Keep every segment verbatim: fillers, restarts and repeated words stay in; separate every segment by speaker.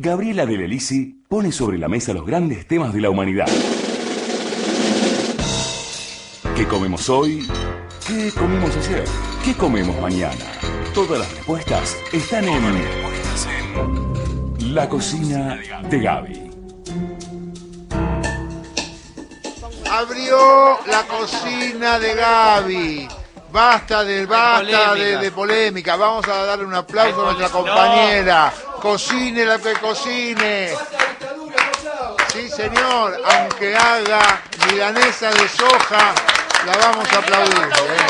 Speaker 1: Gabriela de Lelisi pone sobre la mesa los grandes temas de la humanidad. ¿Qué comemos hoy? ¿Qué comimos ayer? ¿Qué comemos mañana? Todas las respuestas están en La Cocina de Gaby.
Speaker 2: Abrió La Cocina de Gaby. Basta de basta de, de polémica. Vamos a darle un aplauso a nuestra compañera. Cocine la que cocine. Sí, señor. Aunque haga milanesa de soja, la vamos a aplaudir.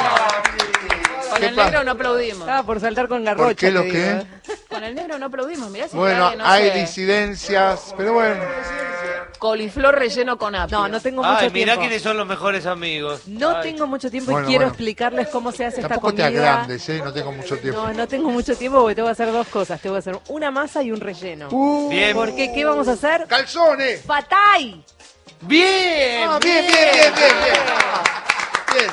Speaker 3: Con el negro no aplaudimos.
Speaker 4: Estaba por saltar con garrocha.
Speaker 2: ¿Por qué lo
Speaker 4: te
Speaker 2: que?
Speaker 4: digo, ¿eh?
Speaker 3: Con el negro no aplaudimos. Mirá si
Speaker 2: Bueno,
Speaker 3: no
Speaker 2: hay
Speaker 3: sé,
Speaker 2: disidencias, pero bueno.
Speaker 3: coliflor relleno con apio.
Speaker 4: No, no tengo mucho
Speaker 5: Ay, mirá
Speaker 4: tiempo.
Speaker 5: quiénes son los mejores amigos.
Speaker 4: No
Speaker 5: Ay.
Speaker 4: tengo mucho tiempo
Speaker 2: Bueno,
Speaker 4: y quiero
Speaker 2: bueno.
Speaker 4: explicarles cómo se hace
Speaker 2: Tampoco
Speaker 4: esta
Speaker 2: te
Speaker 4: comida.
Speaker 2: agrandes, ¿eh? No tengo mucho tiempo.
Speaker 4: No, no tengo mucho tiempo porque tengo que hacer dos cosas. Tengo que hacer una masa y un relleno.
Speaker 2: Uh,
Speaker 5: Bien.
Speaker 4: Porque, ¿qué vamos a hacer?
Speaker 2: ¡Calzones!
Speaker 4: ¡Patay!
Speaker 5: Bien,
Speaker 2: Ah, bien, bien, bien, bien, bien. Bien.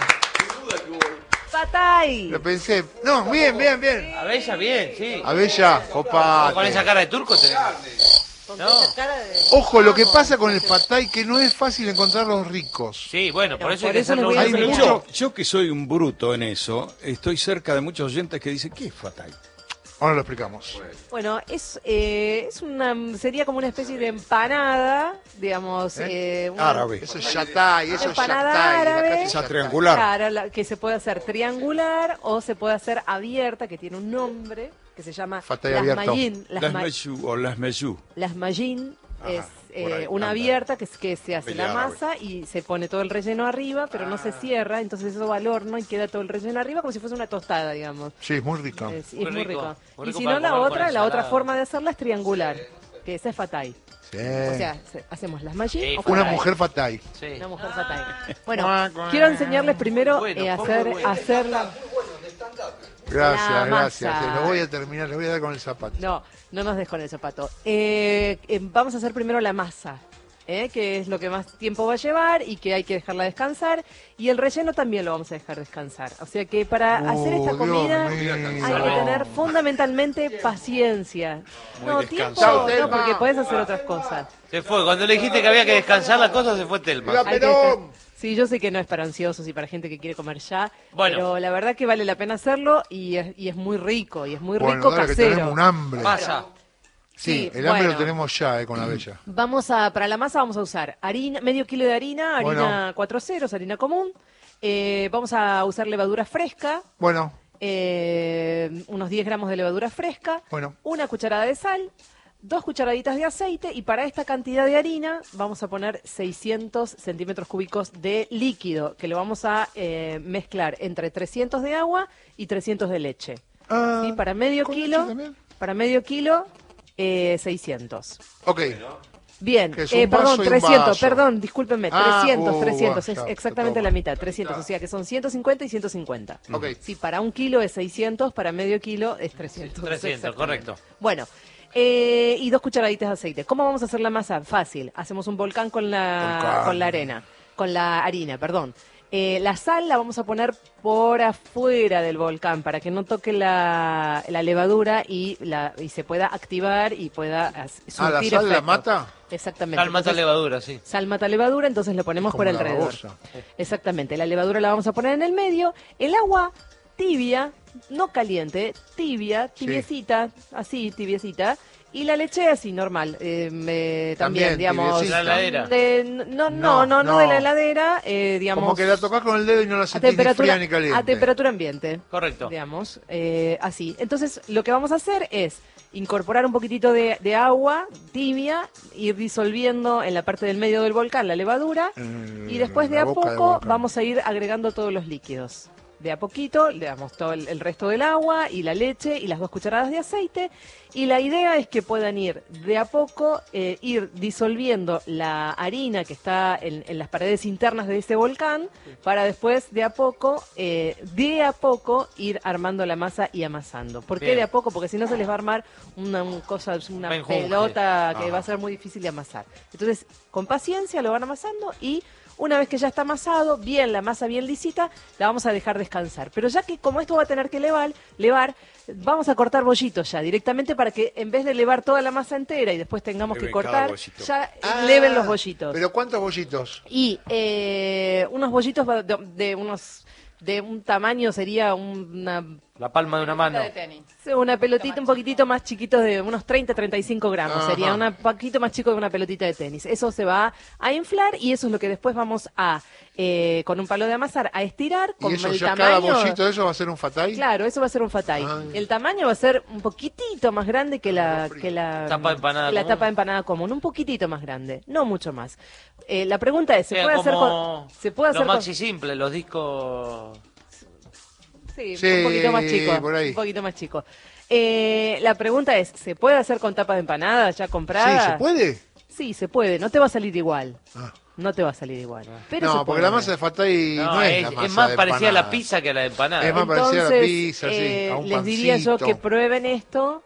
Speaker 4: ¡Patay!
Speaker 2: Lo pensé. No, bien, bien, bien.
Speaker 5: A Bella, bien, sí.
Speaker 2: A ver ya, opa.
Speaker 5: Con esa cara de turco tenés. No.
Speaker 2: Ojo, lo que pasa con el patay que no es fácil encontrar los ricos.
Speaker 5: Sí, bueno, por
Speaker 4: No,
Speaker 5: eso
Speaker 4: por
Speaker 5: hay que
Speaker 4: eso
Speaker 5: hacerlo
Speaker 4: les voy a
Speaker 2: Hay
Speaker 5: una-
Speaker 4: enseñar.
Speaker 2: mucho.
Speaker 6: Yo, yo que soy un bruto en eso, estoy cerca de muchos oyentes que dicen, ¿qué es fatay?
Speaker 2: Ahora lo explicamos.
Speaker 4: Bueno, es, eh, es una, sería como una especie de empanada, digamos.
Speaker 2: ¿Eh?
Speaker 4: eh, una-
Speaker 6: Árabe.
Speaker 2: Eso es yatay, eso es
Speaker 4: Empanada
Speaker 2: yatay. en la
Speaker 4: árabe.
Speaker 2: calle es
Speaker 6: Esa
Speaker 2: yatay.
Speaker 6: triangular.
Speaker 4: Claro, la- que se puede hacer triangular o se puede hacer abierta, que tiene un nombre que se llama
Speaker 2: Fatay
Speaker 4: las
Speaker 2: abierto.
Speaker 4: Mayin. Las,
Speaker 6: Las
Speaker 4: ma-
Speaker 6: meyú o las meyú.
Speaker 4: las Mayin es
Speaker 6: por ahí
Speaker 4: eh, una
Speaker 6: anda.
Speaker 4: abierta que, es- que se hace
Speaker 6: Pelea
Speaker 4: la
Speaker 6: árabe.
Speaker 4: masa y se pone todo el relleno arriba, pero no se cierra, entonces eso va al horno y queda todo el relleno arriba como si fuese una tostada, digamos.
Speaker 2: Sí, es muy rico.
Speaker 4: Es, y
Speaker 5: Muy
Speaker 4: es muy
Speaker 5: rico,
Speaker 4: rico.
Speaker 5: muy
Speaker 4: Y
Speaker 5: rico
Speaker 4: si
Speaker 5: para
Speaker 4: no, la
Speaker 5: comer con
Speaker 4: otra, la otra
Speaker 5: ensalada.
Speaker 4: forma de hacerla es triangular, que esa es fatay.
Speaker 2: Sí.
Speaker 4: O sea, se- hacemos las Mayin
Speaker 5: Sí,
Speaker 4: o
Speaker 2: Una
Speaker 4: fatay.
Speaker 2: mujer fatay.
Speaker 5: Sí.
Speaker 4: Una mujer fatay. Bueno,
Speaker 2: Cuac, cuac.
Speaker 4: quiero enseñarles primero
Speaker 5: Bueno,
Speaker 4: eh,
Speaker 5: poco
Speaker 4: hacer,
Speaker 5: bueno.
Speaker 4: hacerla.
Speaker 2: Gracias,
Speaker 4: La
Speaker 2: gracias.
Speaker 4: masa.
Speaker 2: Eh, Lo voy a terminar, le voy a dar con el zapato.
Speaker 4: No, no nos des con el zapato. Eh, eh, vamos a hacer primero la masa, ¿eh? Que es lo que más tiempo va a llevar y que hay que dejarla descansar. Y el relleno también lo vamos a dejar descansar. O sea que para
Speaker 2: Oh,
Speaker 4: hacer esta
Speaker 2: Dios
Speaker 4: comida
Speaker 2: mío.
Speaker 4: hay que tener fundamentalmente paciencia.
Speaker 6: Muy
Speaker 4: no,
Speaker 6: descansado.
Speaker 4: tiempo, no, porque podés hacer otras cosas.
Speaker 5: Se fue. Cuando le dijiste que había que descansar la cosa, se fue Telma.
Speaker 2: Viva
Speaker 4: Hay que
Speaker 2: Perón.
Speaker 4: desca- Sí, yo sé que no es para ansiosos y para gente que quiere comer ya,
Speaker 5: Bueno.
Speaker 4: pero la verdad que vale la pena hacerlo y es, y es muy rico, y es muy
Speaker 2: Bueno,
Speaker 4: rico
Speaker 2: dale que
Speaker 4: casero.
Speaker 2: tenemos un hambre.
Speaker 5: Pasa.
Speaker 2: Sí,
Speaker 4: Sí,
Speaker 2: el hambre
Speaker 4: bueno.
Speaker 2: lo tenemos ya, eh, con la bella.
Speaker 4: Vamos a, para la masa vamos a usar harina, medio kilo de harina, harina
Speaker 2: Bueno.
Speaker 4: cuatro ceros, harina común. Eh, vamos a usar levadura fresca,
Speaker 2: Bueno,
Speaker 4: eh, unos diez gramos de levadura fresca,
Speaker 2: bueno.
Speaker 4: una cucharada de sal, dos cucharaditas de aceite y para esta cantidad de harina vamos a poner seiscientos centímetros cúbicos de líquido que lo vamos a eh, mezclar entre trescientos de agua y trescientos de leche.
Speaker 2: Ah,
Speaker 4: ¿Sí? Para medio
Speaker 2: ¿con
Speaker 4: kilo,
Speaker 2: leche también?
Speaker 4: para medio kilo, eh, seiscientos.
Speaker 2: Ok.
Speaker 4: Bien,
Speaker 2: Que es
Speaker 4: eh,
Speaker 2: un
Speaker 4: perdón,
Speaker 2: vaso y un
Speaker 4: trescientos,
Speaker 2: vaso.
Speaker 4: perdón, discúlpenme,
Speaker 2: Ah,
Speaker 4: trescientos,
Speaker 2: uh,
Speaker 4: trescientos,
Speaker 2: ah,
Speaker 4: es
Speaker 2: ya,
Speaker 4: exactamente
Speaker 2: toma.
Speaker 4: la mitad, trescientos, o sea que son ciento cincuenta y ciento cincuenta.
Speaker 2: Ok.
Speaker 4: Sí, para un kilo es seiscientos, para medio kilo es trescientos.
Speaker 5: trescientos,
Speaker 4: exactamente.
Speaker 5: correcto.
Speaker 4: Bueno, eh, y dos cucharaditas de aceite. ¿Cómo vamos a hacer la masa? Fácil, hacemos un volcán con la,
Speaker 2: Volcán.
Speaker 4: con la arena, con la harina, perdón. Eh, la sal la vamos a poner por afuera del volcán para que no toque la, la levadura y, la, y se pueda activar y pueda as-
Speaker 2: Ah, ¿la
Speaker 4: surtir
Speaker 2: sal la
Speaker 4: efecto.
Speaker 2: mata?
Speaker 4: Exactamente.
Speaker 5: Sal mata
Speaker 4: Entonces,
Speaker 5: levadura, sí.
Speaker 4: Sal mata levadura, entonces lo ponemos
Speaker 2: Como
Speaker 4: por
Speaker 2: la
Speaker 4: alrededor.
Speaker 2: babosa.
Speaker 4: Exactamente, la levadura la vamos a poner en el medio. El agua tibia, no caliente, tibia, tibiecita, así, tibiecita. Y la leche así, normal. eh, me- también,
Speaker 2: También,
Speaker 4: digamos.
Speaker 2: tibiecita.
Speaker 5: ¿De la heladera?
Speaker 4: de- no, no, no, no,
Speaker 2: No,
Speaker 4: de
Speaker 2: no.
Speaker 4: la heladera, eh, digamos.
Speaker 2: Como que la tocas con el dedo y no la
Speaker 4: a
Speaker 2: sentís ni
Speaker 4: temperatura,
Speaker 2: fría ni caliente.
Speaker 4: a temperatura ambiente.
Speaker 5: Correcto.
Speaker 4: Digamos, eh, así. Entonces, lo que vamos a hacer es incorporar un poquitito de, de agua tibia, ir disolviendo en la parte del medio del volcán la levadura
Speaker 2: En
Speaker 4: y después de
Speaker 2: la
Speaker 4: a
Speaker 2: boca del
Speaker 4: poco
Speaker 2: volcán.
Speaker 4: vamos a ir agregando todos los líquidos. De a poquito le damos todo el, el resto del agua y la leche y las dos cucharadas de aceite. Y la idea es que puedan ir de a poco, eh, ir disolviendo la harina que está en, en las paredes internas de ese volcán para después de a poco, eh, de a poco ir armando la masa y amasando. ¿Por qué
Speaker 5: Bien.
Speaker 4: de a poco? Porque si no se les va a armar una, un cosa, una
Speaker 5: Menjunje.
Speaker 4: pelota que
Speaker 2: Ajá.
Speaker 4: va a ser muy difícil de amasar. Entonces, con paciencia lo van amasando y Una vez que ya está amasado, bien, la masa bien lisita, la vamos a dejar descansar. Pero ya que como esto va a tener que levar, levar vamos a cortar bollitos ya directamente para que en vez de levar toda la masa entera y después tengamos
Speaker 6: Leven
Speaker 4: que
Speaker 6: cada
Speaker 4: cortar,
Speaker 6: bollito.
Speaker 4: ya
Speaker 2: Ah,
Speaker 4: leven los bollitos.
Speaker 2: ¿Pero cuántos bollitos?
Speaker 4: Y eh, unos bollitos de, de unos de un tamaño sería una
Speaker 5: La palma de una mano.
Speaker 3: De tenis.
Speaker 4: una pelotita un poquitito más chiquito de unos treinta a treinta y cinco gramos.
Speaker 2: Ajá.
Speaker 4: Sería un poquito más chico de una pelotita de tenis. Eso se va a inflar y eso es lo que después vamos a, eh, con un palo de amasar, a estirar. Con
Speaker 2: ¿Y eso
Speaker 4: el
Speaker 2: ya
Speaker 4: tamaño,
Speaker 2: cada bollito de eso va a ser un fatay?
Speaker 4: Claro, eso va a ser un fatay.
Speaker 2: Ah.
Speaker 4: El tamaño va a ser un poquitito más grande que la que la
Speaker 5: Tapa de empanada
Speaker 4: que la
Speaker 5: común.
Speaker 4: tapa de empanada común, un poquitito más grande, no mucho más. Eh, la pregunta es, ¿se
Speaker 5: O sea,
Speaker 4: puede hacer
Speaker 5: como
Speaker 4: con se puede hacer
Speaker 5: Lo
Speaker 4: con-
Speaker 5: maxi simple, los discos...
Speaker 4: Sí,
Speaker 2: Sí,
Speaker 4: un poquito más chico.
Speaker 2: por ahí.
Speaker 4: Un poquito más chico. Eh, la pregunta es, ¿se puede hacer con tapa de empanada ya comprada?
Speaker 2: Sí, ¿se puede?
Speaker 4: Sí, se puede. No te va a salir igual.
Speaker 2: Ah.
Speaker 4: No te va a salir igual. Pero se
Speaker 2: No, porque
Speaker 4: puede.
Speaker 2: la masa de fatay no,
Speaker 5: No,
Speaker 2: es,
Speaker 5: es,
Speaker 2: la masa
Speaker 5: es más
Speaker 2: de
Speaker 5: parecida a la
Speaker 2: empanada.
Speaker 5: pizza que a la de empanada.
Speaker 2: Es más parecida a la
Speaker 4: Entonces,
Speaker 2: pizza, sí,
Speaker 4: eh,
Speaker 2: a un
Speaker 4: les diría yo
Speaker 2: pancito.
Speaker 4: que prueben esto,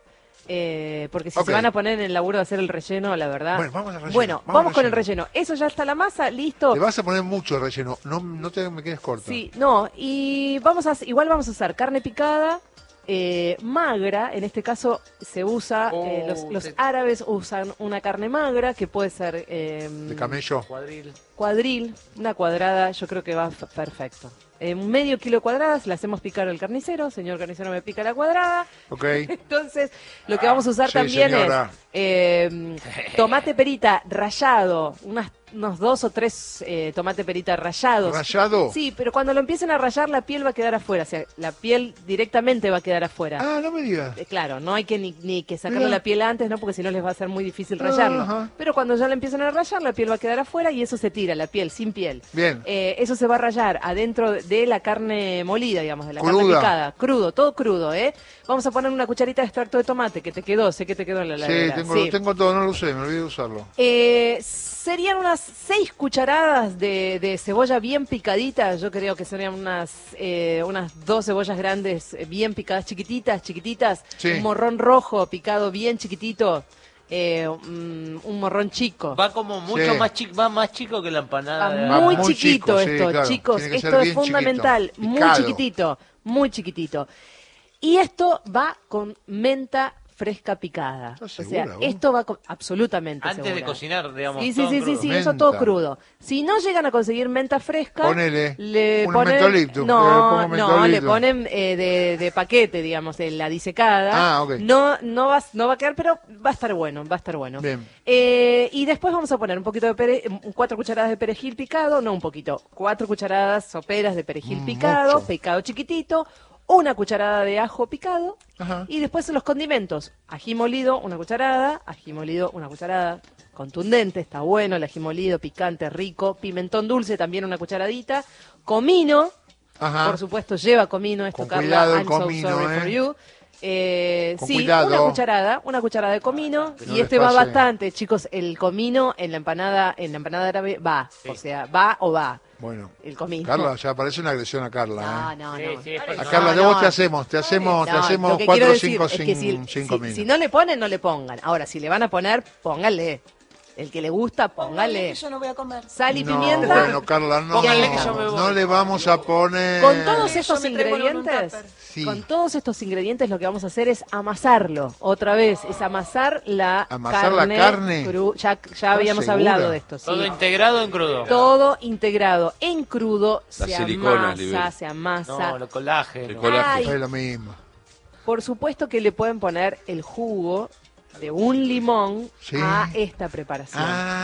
Speaker 4: eh, porque si
Speaker 2: Ok.
Speaker 4: se van a poner en el laburo de hacer el relleno, la verdad.
Speaker 2: Bueno, vamos al relleno,
Speaker 4: Bueno,
Speaker 2: vamos
Speaker 4: vamos,
Speaker 2: al
Speaker 4: con el
Speaker 2: relleno.
Speaker 4: relleno. Eso ya está la masa, listo.
Speaker 2: Le vas a poner mucho relleno, no, no te me quedes corta.
Speaker 4: Sí, no, y vamos a, igual vamos a usar carne picada, eh, magra, en este caso se usa, eh,
Speaker 5: Oh,
Speaker 4: los, los
Speaker 5: te-
Speaker 4: árabes usan una carne magra que puede ser eh,
Speaker 2: De camello.
Speaker 5: Cuadril.
Speaker 4: cuadril, una cuadrada, yo creo que va f- perfecto. Eh, un medio kilo de cuadradas, la hacemos picar al carnicero, señor carnicero me pica la cuadrada.
Speaker 2: Ok.
Speaker 4: Entonces, lo que vamos a usar
Speaker 2: Sí,
Speaker 4: también
Speaker 2: señora.
Speaker 4: es eh, tomate perita rallado, unas, unos dos o tres eh, tomate perita rallados.
Speaker 2: ¿Rallado?
Speaker 4: Sí, pero cuando lo empiecen a rallar la piel va a quedar afuera, o sea, la piel directamente va a quedar afuera.
Speaker 2: Ah, no me digas.
Speaker 4: Eh, Claro, no hay que ni, ni que sacarle
Speaker 2: Mira.
Speaker 4: la piel antes, ¿no? Porque si no les va a ser muy difícil rallarlo.
Speaker 2: Ajá.
Speaker 4: Pero cuando ya la empiezan a rallar, la piel va a quedar afuera y eso se tira, la piel, sin piel.
Speaker 2: Bien.
Speaker 4: Eh, eso se va a rallar adentro de la carne molida, digamos, de la carne
Speaker 2: Cruda.
Speaker 4: picada. Crudo, todo crudo, ¿eh? Vamos a poner una cucharita de extracto de tomate que te quedó, sé que te quedó en la
Speaker 2: Sí,
Speaker 4: heladera.
Speaker 2: tengo,
Speaker 4: Sí.
Speaker 2: tengo todo, no lo usé, me olvidé de usarlo.
Speaker 4: Eh, serían unas seis cucharadas de, de cebolla bien picadita. Yo creo que serían unas eh, unas dos cebollas grandes eh, bien picadas, chiquititas, chiquititas.
Speaker 2: Sí.
Speaker 4: Un morrón rojo picado bien chiquitito. Eh, un, un morrón chico.
Speaker 5: Va como mucho
Speaker 2: Sí.
Speaker 5: más chico, va más chico que la empanada.
Speaker 4: Va
Speaker 5: de-
Speaker 2: Va
Speaker 4: muy,
Speaker 2: muy
Speaker 4: chiquito
Speaker 2: chico, sí,
Speaker 4: esto,
Speaker 2: claro.
Speaker 4: chicos.
Speaker 2: Tiene que ser
Speaker 4: Esto es
Speaker 2: bien
Speaker 4: fundamental.
Speaker 2: chiquito,
Speaker 4: Muy
Speaker 2: picado.
Speaker 4: chiquitito, muy chiquitito. Y esto va con menta fresca picada.
Speaker 2: ¿Estás
Speaker 4: O
Speaker 2: segura,
Speaker 4: sea,
Speaker 2: vos?
Speaker 4: esto va con, absolutamente
Speaker 5: Antes de
Speaker 4: segura.
Speaker 5: cocinar, digamos.
Speaker 4: Sí, sí,
Speaker 5: todo
Speaker 4: sí, sí,
Speaker 5: crudo.
Speaker 4: sí, eso
Speaker 2: Menta.
Speaker 4: todo crudo. Si no llegan a conseguir menta fresca,
Speaker 2: Ponele
Speaker 4: le
Speaker 2: un
Speaker 4: ponen,
Speaker 2: mentolito, le
Speaker 4: no,
Speaker 2: pongo
Speaker 4: no,
Speaker 2: mentolito.
Speaker 4: le ponen eh, de, de paquete, digamos, de la disecada.
Speaker 2: Ah, ok.
Speaker 4: No, no va, no va a quedar, pero va a estar bueno, va a estar bueno.
Speaker 2: Bien.
Speaker 4: Eh, y después vamos a poner un poquito de pere, cuatro cucharadas de perejil picado, no un poquito, cuatro cucharadas soperas de perejil
Speaker 2: Mm,
Speaker 4: picado,
Speaker 2: mucho.
Speaker 4: picado chiquitito, una cucharada de ajo picado.
Speaker 2: Ajá.
Speaker 4: Y después los condimentos, ají molido, una cucharada, ají molido, una cucharada, contundente, está bueno el ají molido, picante, rico, pimentón dulce, también una cucharadita, comino,
Speaker 2: Ajá.
Speaker 4: por supuesto lleva comino, esto
Speaker 2: Con
Speaker 4: Carla,
Speaker 2: cuidado el
Speaker 4: I'm so
Speaker 2: comino,
Speaker 4: sorry
Speaker 2: ¿eh?
Speaker 4: for you. Eh,
Speaker 2: Con
Speaker 4: sí,
Speaker 2: cuidado.
Speaker 4: una cucharada, una cucharada de comino,
Speaker 2: Que no
Speaker 4: y
Speaker 2: les
Speaker 4: este va
Speaker 2: pase.
Speaker 4: bastante, chicos, el comino en la empanada, en la empanada árabe va, o sea, va o va,
Speaker 2: Bueno.
Speaker 4: el comino.
Speaker 2: Carla, ya parece una agresión a Carla.
Speaker 4: No,
Speaker 2: ¿eh?
Speaker 4: no,
Speaker 5: Sí,
Speaker 4: no.
Speaker 5: sí, es
Speaker 2: A
Speaker 5: personal.
Speaker 2: Carla,
Speaker 4: No,
Speaker 2: de vos
Speaker 4: no.
Speaker 2: te hacemos, te hacemos, te
Speaker 4: No,
Speaker 2: hacemos
Speaker 4: lo que
Speaker 2: cuatro o
Speaker 4: quiero decir
Speaker 2: cinco
Speaker 4: es
Speaker 2: sin,
Speaker 4: que si,
Speaker 2: sin
Speaker 4: si-
Speaker 2: comino.
Speaker 4: si no le ponen, no le pongan. Ahora, si le van a poner, pónganle. El que le gusta, póngale.
Speaker 3: Yo no voy a comer.
Speaker 4: Sal y
Speaker 2: No,
Speaker 4: pimienta.
Speaker 2: bueno, Carla, no.
Speaker 5: Póngale que yo me voy.
Speaker 2: No le vamos a poner.
Speaker 4: Con todos
Speaker 3: Yo
Speaker 4: estos
Speaker 3: me traigo en un
Speaker 4: ingredientes,
Speaker 3: tupper.
Speaker 2: Sí.
Speaker 4: con todos estos ingredientes lo que vamos a hacer es amasarlo. Otra vez, es amasar la
Speaker 2: ¿Amasar la
Speaker 4: carne.
Speaker 2: carne?
Speaker 4: cru- ya ya habíamos
Speaker 2: segura?
Speaker 4: hablado de esto, sí.
Speaker 5: Todo integrado en crudo.
Speaker 4: Todo integrado en crudo,
Speaker 6: La
Speaker 4: se
Speaker 6: silicona,
Speaker 4: amasa,
Speaker 6: Libel.
Speaker 4: se amasa.
Speaker 5: No, lo colágeno.
Speaker 6: El colágeno.
Speaker 4: Ay,
Speaker 2: Es lo mismo.
Speaker 4: por supuesto que le pueden poner el jugo de un limón
Speaker 2: Sí.
Speaker 4: a esta preparación.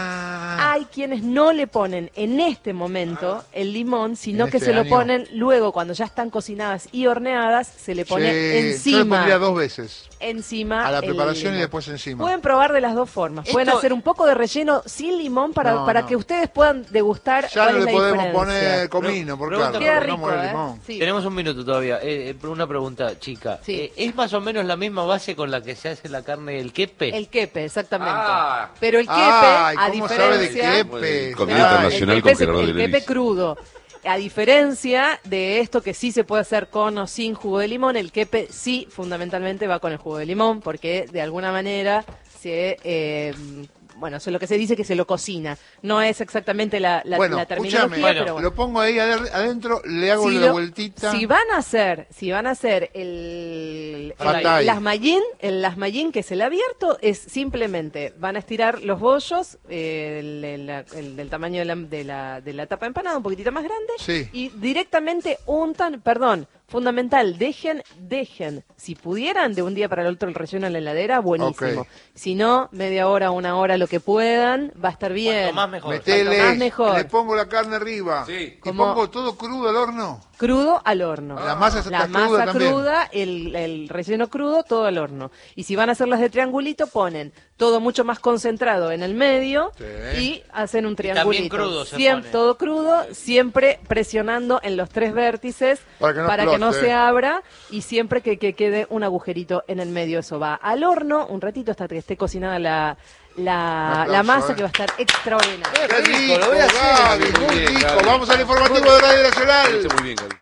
Speaker 2: Ah.
Speaker 4: Hay quienes no le ponen en este momento el limón, sino
Speaker 2: En
Speaker 4: que
Speaker 2: este
Speaker 4: se lo
Speaker 2: año.
Speaker 4: ponen luego, cuando ya están cocinadas y horneadas, se le pone
Speaker 2: Sí, Yo le
Speaker 4: encima.
Speaker 2: pondría dos veces.
Speaker 4: Encima
Speaker 2: A la
Speaker 4: el
Speaker 2: preparación y
Speaker 4: limón.
Speaker 2: después encima.
Speaker 4: Pueden probar de las dos formas. Pueden
Speaker 5: Esto-
Speaker 4: hacer un poco de relleno sin limón para,
Speaker 2: No,
Speaker 4: para
Speaker 2: no.
Speaker 4: que ustedes puedan degustar
Speaker 2: Ya
Speaker 4: cuál
Speaker 2: no
Speaker 4: es
Speaker 2: le
Speaker 4: la
Speaker 2: podemos
Speaker 4: diferencia.
Speaker 2: poner comino, por
Speaker 5: Pregunta,
Speaker 2: Carla.
Speaker 4: Queda
Speaker 2: porque
Speaker 4: rico,
Speaker 2: no muere
Speaker 4: ¿eh?
Speaker 2: limón.
Speaker 4: Sí.
Speaker 5: Tenemos un minuto todavía. Eh, eh, una pregunta, chica.
Speaker 4: Sí.
Speaker 5: Eh, ¿Es más o menos la misma base con la que se hace la carne del quepe?
Speaker 4: El quepe, exactamente.
Speaker 6: Ah.
Speaker 4: Pero el quepe,
Speaker 2: Ay,
Speaker 4: a
Speaker 2: ¿cómo sabe de
Speaker 4: diferencia...
Speaker 2: quepe?
Speaker 6: Comida
Speaker 2: Ay,
Speaker 6: internacional.
Speaker 4: El
Speaker 6: con
Speaker 4: quepe,
Speaker 6: Gerardo
Speaker 4: el
Speaker 6: Vileris.
Speaker 4: quepe crudo. A diferencia de esto que sí se puede hacer con o sin jugo de limón, el quepe sí fundamentalmente va con el jugo de limón porque de alguna manera se, eh, bueno, eso es lo que se dice que se lo cocina. No es exactamente la, la,
Speaker 2: Bueno,
Speaker 4: la terminología,
Speaker 2: escúchame,
Speaker 5: Bueno,
Speaker 4: pero bueno.
Speaker 2: lo pongo ahí ade- adentro, le hago
Speaker 4: Si
Speaker 2: la
Speaker 4: lo-
Speaker 2: vueltita.
Speaker 4: Si van a hacer, si van a hacer el,
Speaker 2: Fatay.
Speaker 4: el lasmayín, el lasmayín que es el abierto, es simplemente van a estirar los bollos eh, el, el- la- el del tamaño de la, de, la, de la tapa empanada, un poquitito más grande,
Speaker 2: Sí.
Speaker 4: y directamente untan, perdón, fundamental, dejen, dejen, si pudieran, de un día para el otro el relleno en la heladera, buenísimo.
Speaker 2: Ok.
Speaker 4: Si no, media hora, una hora, lo que puedan, va a estar bien.
Speaker 5: Cuanto más mejor.
Speaker 2: Metele,
Speaker 4: Cuanto más mejor.
Speaker 2: le pongo la carne arriba.
Speaker 6: Sí.
Speaker 2: Y
Speaker 4: Como-
Speaker 2: pongo todo crudo al horno.
Speaker 4: Crudo al horno.
Speaker 2: La masa está
Speaker 4: La
Speaker 2: cruda
Speaker 4: masa
Speaker 2: también.
Speaker 4: cruda, el, el relleno crudo, todo al horno. Y si van a hacerlas de triangulito, ponen todo mucho más concentrado en el medio
Speaker 2: Sí.
Speaker 4: y hacen un
Speaker 5: también
Speaker 4: triangulito.
Speaker 5: crudo se
Speaker 4: Siem-
Speaker 5: pone.
Speaker 4: todo crudo, siempre presionando en los tres vértices
Speaker 2: Para que no
Speaker 4: que no
Speaker 2: explote.
Speaker 4: se abra y siempre que, que quede un agujerito en el medio. Eso va al horno un ratito hasta que esté cocinada la, la,
Speaker 2: Un
Speaker 4: la
Speaker 2: aplauso,
Speaker 4: masa,
Speaker 2: eh.
Speaker 4: que va a estar extraordinaria.
Speaker 2: ¡Qué
Speaker 5: rico,
Speaker 2: rico,
Speaker 5: lo voy a hacer.
Speaker 2: Gaby!
Speaker 6: Muy
Speaker 2: Muy
Speaker 6: bien,
Speaker 2: rico.
Speaker 6: Gaby.
Speaker 2: Vamos al informativo de Radio Nacional.
Speaker 6: Muy bien, Gaby.